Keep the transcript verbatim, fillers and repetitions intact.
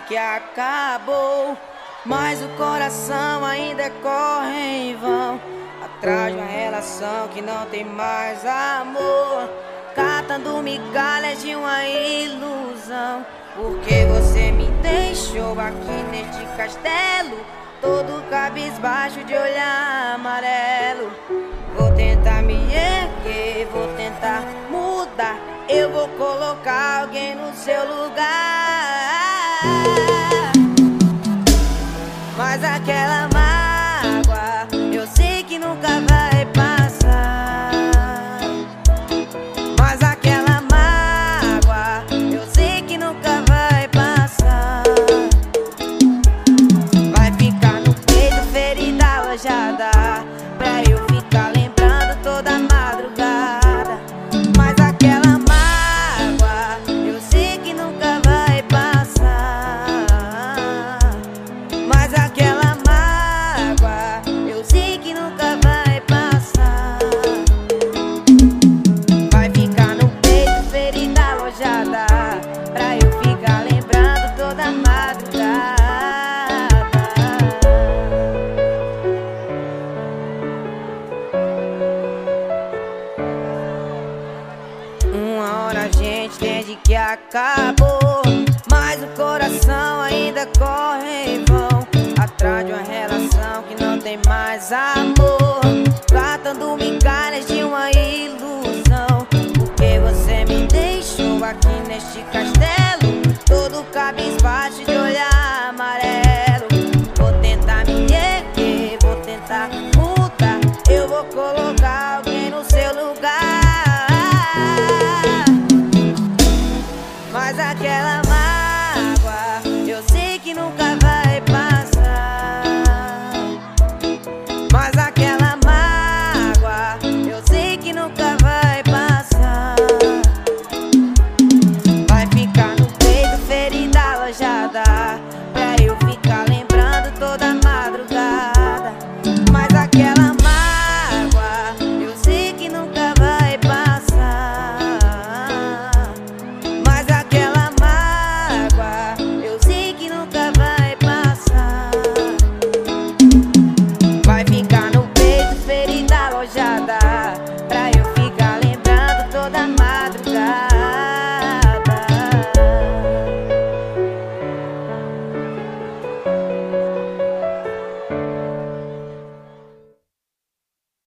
que acabou, mas o coração ainda corre em vão, atrás de uma relação que não tem mais amor, catando migalhas de uma ilusão. Porque você me deixou aqui neste castelo, todo cabisbaixo de olhar amarelo. Vou tentar me erguer, vou tentar mudar, eu vou colocar alguém no seu lugar. Mas aquela mágoa eu sei que nunca vai passar. Mas aquela mágoa eu sei que nunca vai passar. Vai ficar no peito, ferida alojada, pra eu ficar lembrando toda madrugada. Mas aquela mágoa eu sei que nunca vai passar. Mas aquela mágoa eu sei que nunca vai passar. Vai ficar no peito, ferida alojada, pra eu ficar lembrando toda madrugada. Uma hora a gente entende que acabou, mas o coração ainda corre em vão, atrás de uma relação que não tem mais amor, catando migalhas de uma ilusão. Porque você me deixou aqui neste castelo, todo cabisbaixo de olhar